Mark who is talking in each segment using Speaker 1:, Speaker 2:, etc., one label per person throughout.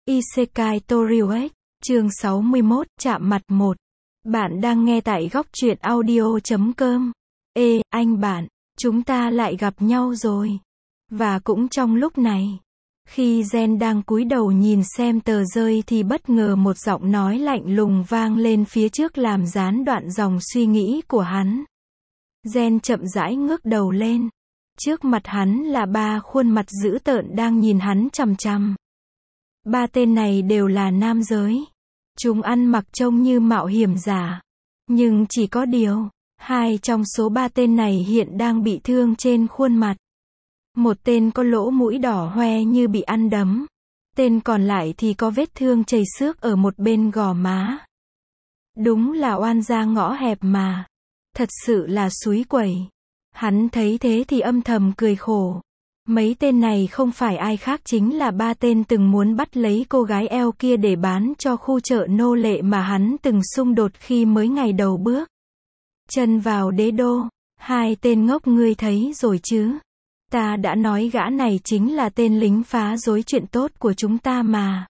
Speaker 1: Isekai Toriuet, chương 61, chạm mặt 1. Bạn đang nghe tại góc truyện audio.com. Ê, anh bạn, chúng ta lại gặp nhau rồi. Và cũng trong lúc này, khi Gen đang cúi đầu nhìn xem tờ rơi thì bất ngờ một giọng nói lạnh lùng vang lên phía trước làm gián đoạn dòng suy nghĩ của hắn. Gen chậm rãi ngước đầu lên. Trước mặt hắn là ba khuôn mặt dữ tợn đang nhìn hắn chằm chằm. Ba tên này đều là nam giới. Chúng ăn mặc trông như mạo hiểm giả. Nhưng chỉ có điều, hai trong số ba tên này hiện đang bị thương trên khuôn mặt. Một tên có lỗ mũi đỏ hoe như bị ăn đấm. Tên còn lại thì có vết thương chảy xước ở một bên gò má. Đúng là oan gia ngõ hẹp mà. Thật sự là xúi quẩy. Hắn thấy thế thì âm thầm cười khổ. Mấy tên này không phải ai khác chính là ba tên từng muốn bắt lấy cô gái eo kia để bán cho khu chợ nô lệ mà hắn từng xung đột khi mới ngày đầu bước chân vào đế đô. Hai tên ngốc ngươi thấy rồi chứ? Ta đã nói gã này chính là tên lính phá rối chuyện tốt của chúng ta mà.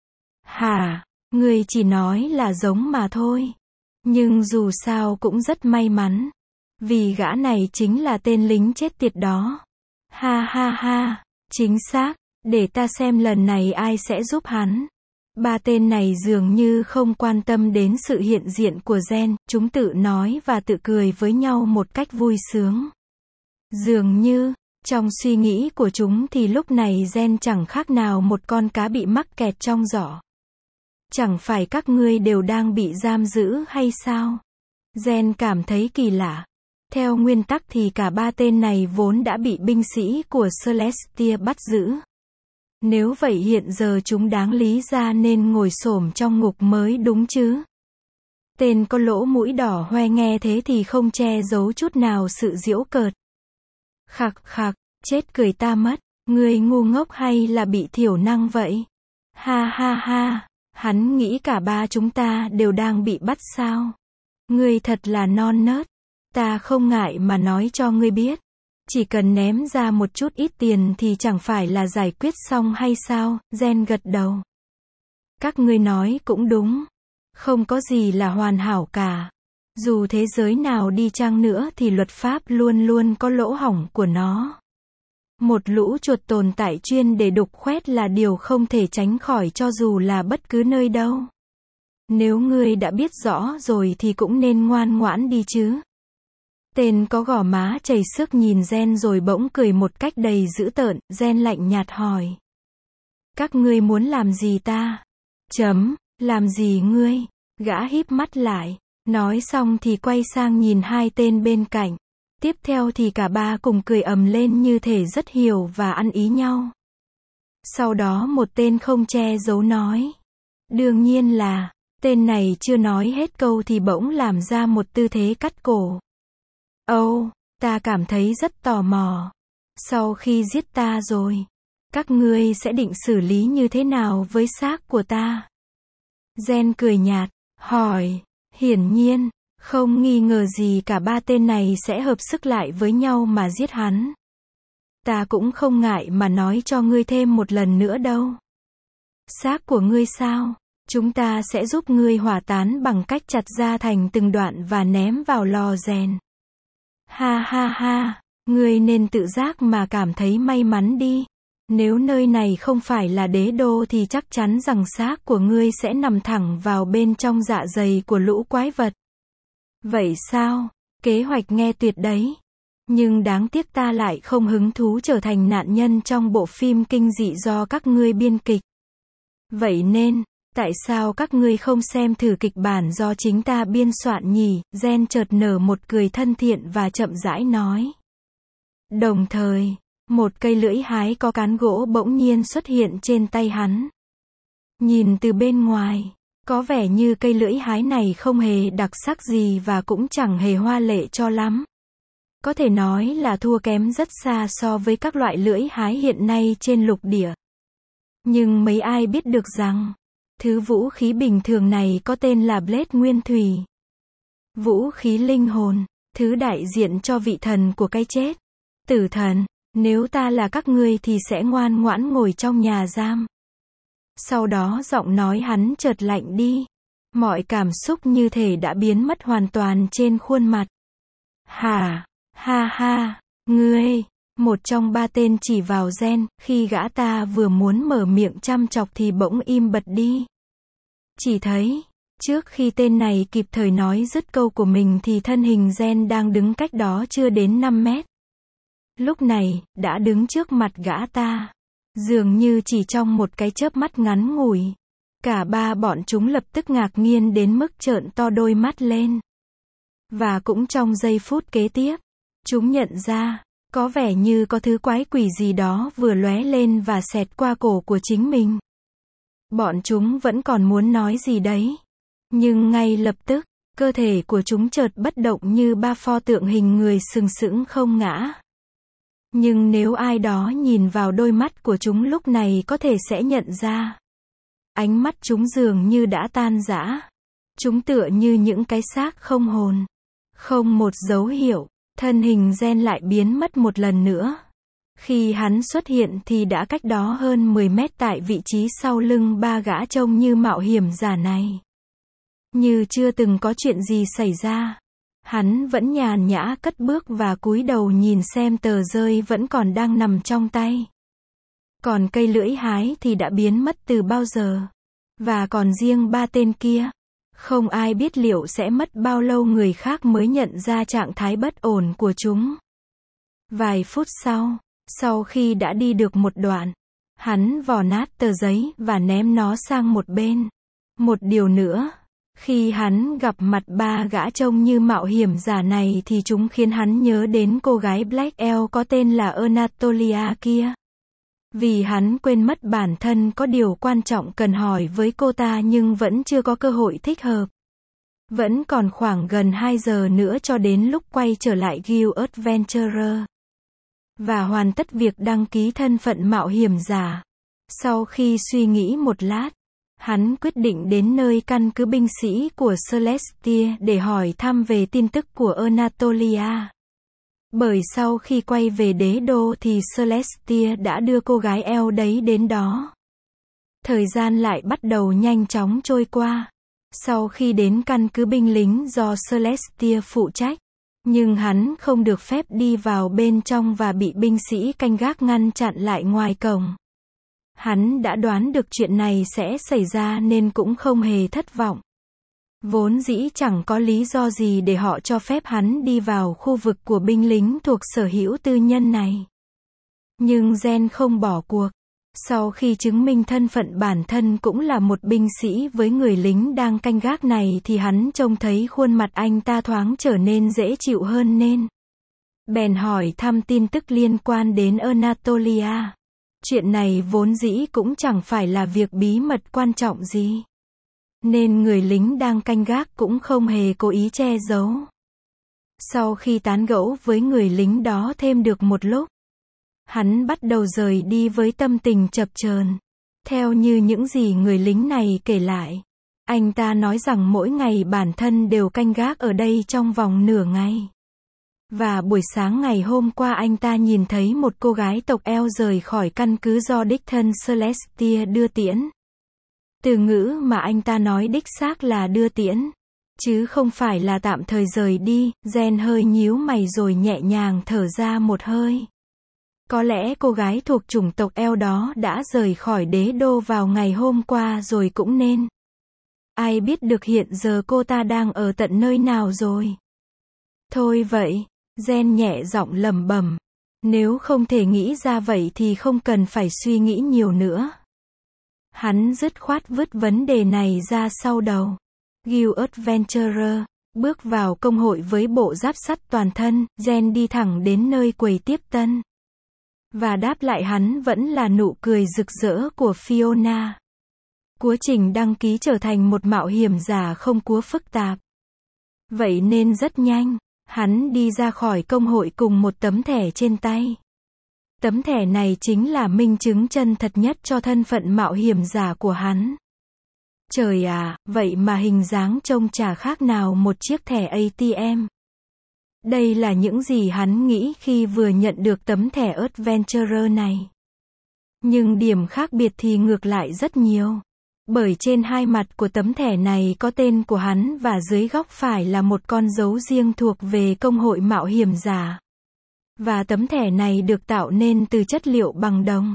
Speaker 1: Hả? Ngươi chỉ nói là giống mà thôi. Nhưng dù sao cũng rất may mắn. Vì gã này chính là tên lính chết tiệt đó. Ha ha ha, chính xác, để ta xem lần này ai sẽ giúp hắn. Ba tên này dường như không quan tâm đến sự hiện diện của Gen, chúng tự nói và tự cười với nhau một cách vui sướng. Dường như, trong suy nghĩ của chúng thì lúc này Gen chẳng khác nào một con cá bị mắc kẹt trong giỏ. Chẳng phải các ngươi đều đang bị giam giữ hay sao? Gen cảm thấy kỳ lạ. Theo nguyên tắc thì cả ba tên này vốn đã bị binh sĩ của Celestia bắt giữ. Nếu vậy hiện giờ chúng đáng lý ra nên ngồi xổm trong ngục mới đúng chứ. Tên có lỗ mũi đỏ hoe nghe thế thì không che giấu chút nào sự giễu cợt. Khặc khặc, chết cười ta mất, ngươi ngu ngốc hay là bị thiểu năng vậy? Ha ha ha, hắn nghĩ cả ba chúng ta đều đang bị bắt sao? Ngươi thật là non nớt. Ta không ngại mà nói cho ngươi biết. Chỉ cần ném ra một chút ít tiền thì chẳng phải là giải quyết xong hay sao? Gen gật đầu. Các ngươi nói cũng đúng. Không có gì là hoàn hảo cả. Dù thế giới nào đi chăng nữa thì luật pháp luôn luôn có lỗ hổng của nó. Một lũ chuột tồn tại chuyên để đục khoét là điều không thể tránh khỏi cho dù là bất cứ nơi đâu. Nếu ngươi đã biết rõ rồi thì cũng nên ngoan ngoãn đi chứ. Tên có gò má chảy xước nhìn Gen rồi bỗng cười một cách đầy dữ tợn. Gen lạnh nhạt hỏi. Các ngươi muốn làm gì ta? Làm gì ngươi? Gã híp mắt lại. Nói xong thì quay sang nhìn hai tên bên cạnh. Tiếp theo thì cả ba cùng cười ầm lên như thể rất hiểu và ăn ý nhau. Sau đó một tên không che giấu nói. Đương nhiên là, tên này chưa nói hết câu thì bỗng làm ra một tư thế cắt cổ. Ta cảm thấy rất tò mò. Sau khi giết ta rồi, các ngươi sẽ định xử lý như thế nào với xác của ta? Gen cười nhạt, hỏi. Hiển nhiên, không nghi ngờ gì cả ba tên này sẽ hợp sức lại với nhau mà giết hắn. Ta cũng không ngại mà nói cho ngươi thêm một lần nữa đâu. Xác của ngươi sao? Chúng ta sẽ giúp ngươi hỏa tán bằng cách chặt ra thành từng đoạn và ném vào lò rèn. Ha ha ha, ngươi nên tự giác mà cảm thấy may mắn đi. Nếu nơi này không phải là đế đô thì chắc chắn rằng xác của ngươi sẽ nằm thẳng vào bên trong dạ dày của lũ quái vật. Vậy sao? Kế hoạch nghe tuyệt đấy. Nhưng đáng tiếc ta lại không hứng thú trở thành nạn nhân trong bộ phim kinh dị do các ngươi biên kịch. Vậy nên, tại sao các ngươi không xem thử kịch bản do chính ta biên soạn nhỉ? Gen chợt nở một cười thân thiện và chậm rãi nói. Đồng thời, một cây lưỡi hái có cán gỗ bỗng nhiên xuất hiện trên tay hắn. Nhìn từ bên ngoài, có vẻ như cây lưỡi hái này không hề đặc sắc gì và cũng chẳng hề hoa lệ cho lắm. Có thể nói là thua kém rất xa so với các loại lưỡi hái hiện nay trên lục địa. Nhưng mấy ai biết được rằng, thứ vũ khí bình thường này có tên là Blade Nguyên Thủy. Vũ khí linh hồn, thứ đại diện cho vị thần của cái chết. Tử thần, nếu ta là các ngươi thì sẽ ngoan ngoãn ngồi trong nhà giam. Sau đó giọng nói hắn chợt lạnh đi. Mọi cảm xúc như thể đã biến mất hoàn toàn trên khuôn mặt. Hả? Ha ha, ngươi. Một trong ba tên chỉ vào Jen, khi gã ta vừa muốn mở miệng chăm chọc thì bỗng im bặt đi. Chỉ thấy, trước khi tên này kịp thời nói dứt câu của mình thì thân hình Jen đang đứng cách đó chưa đến 5 mét. Lúc này, đã đứng trước mặt gã ta. Dường như chỉ trong một cái chớp mắt ngắn ngủi. Cả ba bọn chúng lập tức ngạc nhiên đến mức trợn to đôi mắt lên. Và cũng trong giây phút kế tiếp, chúng nhận ra, có vẻ như có thứ quái quỷ gì đó vừa lóe lên và xẹt qua cổ của chính mình. Bọn chúng vẫn còn muốn nói gì đấy. Nhưng ngay lập tức, cơ thể của chúng chợt bất động như ba pho tượng hình người sừng sững không ngã. Nhưng nếu ai đó nhìn vào đôi mắt của chúng lúc này có thể sẽ nhận ra. Ánh mắt chúng dường như đã tan rã. Chúng tựa như những cái xác không hồn. Không một dấu hiệu, thân hình Jen lại biến mất một lần nữa. Khi hắn xuất hiện thì đã cách đó hơn 10 mét tại vị trí sau lưng ba gã trông như mạo hiểm giả này. Như chưa từng có chuyện gì xảy ra. Hắn vẫn nhàn nhã cất bước và cúi đầu nhìn xem tờ rơi vẫn còn đang nằm trong tay. Còn cây lưỡi hái thì đã biến mất từ bao giờ. Và còn riêng ba tên kia, không ai biết liệu sẽ mất bao lâu người khác mới nhận ra trạng thái bất ổn của chúng. Vài phút sau khi đã đi được một đoạn, hắn vò nát tờ giấy và ném nó sang một bên. Một điều nữa, khi hắn gặp mặt ba gã trông như mạo hiểm giả này thì chúng khiến hắn nhớ đến cô gái Black Elf có tên là Anatolia kia. Vì hắn quên mất bản thân có điều quan trọng cần hỏi với cô ta nhưng vẫn chưa có cơ hội thích hợp. Vẫn còn khoảng gần 2 giờ nữa cho đến lúc quay trở lại Guild Adventurer. Và hoàn tất việc đăng ký thân phận mạo hiểm giả. Sau khi suy nghĩ một lát, hắn quyết định đến nơi căn cứ binh sĩ của Celestia để hỏi thăm về tin tức của Anatolia. Bởi sau khi quay về đế đô thì Celestia đã đưa cô gái eo đấy đến đó. Thời gian lại bắt đầu nhanh chóng trôi qua. Sau khi đến căn cứ binh lính do Celestia phụ trách, nhưng hắn không được phép đi vào bên trong và bị binh sĩ canh gác ngăn chặn lại ngoài cổng. Hắn đã đoán được chuyện này sẽ xảy ra nên cũng không hề thất vọng. Vốn dĩ chẳng có lý do gì để họ cho phép hắn đi vào khu vực của binh lính thuộc sở hữu tư nhân này. Nhưng Jen không bỏ cuộc. Sau khi chứng minh thân phận bản thân cũng là một binh sĩ với người lính đang canh gác này thì hắn trông thấy khuôn mặt anh ta thoáng trở nên dễ chịu hơn nên bèn hỏi thăm tin tức liên quan đến Anatolia. Chuyện này vốn dĩ cũng chẳng phải là việc bí mật quan trọng gì. Nên người lính đang canh gác cũng không hề cố ý che giấu. Sau khi tán gẫu với người lính đó thêm được một lúc, hắn bắt đầu rời đi với tâm tình chập chờn. Theo như những gì người lính này kể lại, anh ta nói rằng mỗi ngày bản thân đều canh gác ở đây trong vòng nửa ngày. Và buổi sáng ngày hôm qua anh ta nhìn thấy một cô gái tộc eo rời khỏi căn cứ do đích thân Celestia đưa tiễn. Từ ngữ mà anh ta nói đích xác là đưa tiễn, chứ không phải là tạm thời rời đi. Jen hơi nhíu mày rồi nhẹ nhàng thở ra một hơi. Có lẽ cô gái thuộc chủng tộc eo đó đã rời khỏi đế đô vào ngày hôm qua rồi cũng nên. Ai biết được hiện giờ cô ta đang ở tận nơi nào rồi. Thôi vậy, Jen nhẹ giọng lẩm bẩm. Nếu không thể nghĩ ra vậy thì không cần phải suy nghĩ nhiều nữa. Hắn dứt khoát vứt vấn đề này ra sau đầu. Guild Adventurer, bước vào công hội với bộ giáp sắt toàn thân, Jen đi thẳng đến nơi quầy tiếp tân. Và đáp lại hắn vẫn là nụ cười rực rỡ của Fiona. Quá trình đăng ký trở thành một mạo hiểm giả không quá phức tạp. Vậy nên rất nhanh, hắn đi ra khỏi công hội cùng một tấm thẻ trên tay. Tấm thẻ này chính là minh chứng chân thật nhất cho thân phận mạo hiểm giả của hắn. Trời à, vậy mà hình dáng trông chả khác nào một chiếc thẻ ATM. Đây là những gì hắn nghĩ khi vừa nhận được tấm thẻ Adventurer này. Nhưng điểm khác biệt thì ngược lại rất nhiều. Bởi trên hai mặt của tấm thẻ này có tên của hắn và dưới góc phải là một con dấu riêng thuộc về công hội mạo hiểm giả. Và tấm thẻ này được tạo nên từ chất liệu bằng đồng.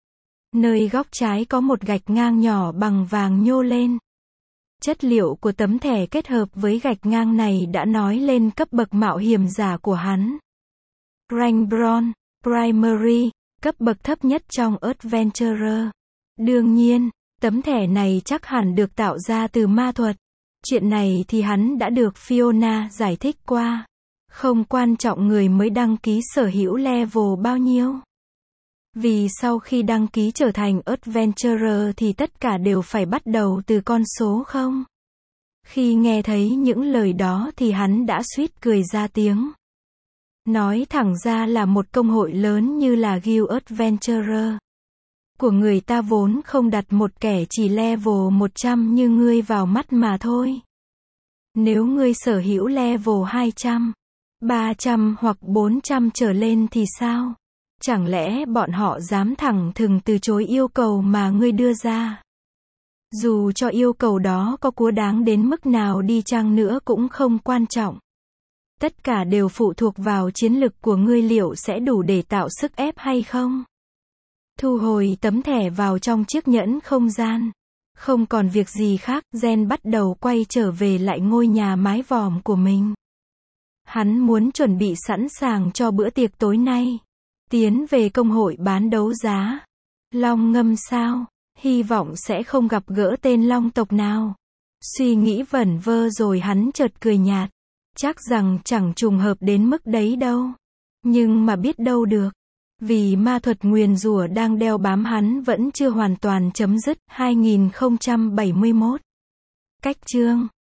Speaker 1: Nơi góc trái có một gạch ngang nhỏ bằng vàng nhô lên. Chất liệu của tấm thẻ kết hợp với gạch ngang này đã nói lên cấp bậc mạo hiểm giả của hắn. Rank Bronze, Primary, cấp bậc thấp nhất trong Adventurer. Đương nhiên, tấm thẻ này chắc hẳn được tạo ra từ ma thuật. Chuyện này thì hắn đã được Fiona giải thích qua. Không quan trọng người mới đăng ký sở hữu level bao nhiêu. Vì sau khi đăng ký trở thành Adventurer thì tất cả đều phải bắt đầu từ con số 0. Khi nghe thấy những lời đó thì hắn đã suýt cười ra tiếng. Nói thẳng ra là một công hội lớn như là Guild Adventurer của người ta vốn không đặt một kẻ chỉ level 100 như ngươi vào mắt mà thôi. Nếu ngươi sở hữu level 200, 300 hoặc 400 trở lên thì sao? Chẳng lẽ bọn họ dám thẳng thừng từ chối yêu cầu mà ngươi đưa ra? Dù cho yêu cầu đó có quá đáng đến mức nào đi chăng nữa cũng không quan trọng. Tất cả đều phụ thuộc vào chiến lực của ngươi liệu sẽ đủ để tạo sức ép hay không. Thu hồi tấm thẻ vào trong chiếc nhẫn không gian. Không còn việc gì khác, Jen bắt đầu quay trở về lại ngôi nhà mái vòm của mình. Hắn muốn chuẩn bị sẵn sàng cho bữa tiệc tối nay. Tiến về công hội bán đấu giá. Long ngâm sao? Hy vọng sẽ không gặp gỡ tên long tộc nào. Suy nghĩ vẩn vơ rồi hắn chợt cười nhạt. Chắc rằng chẳng trùng hợp đến mức đấy đâu. Nhưng mà biết đâu được. Vì ma thuật nguyền rủa đang đeo bám hắn vẫn chưa hoàn toàn chấm dứt. 2071. Cách chương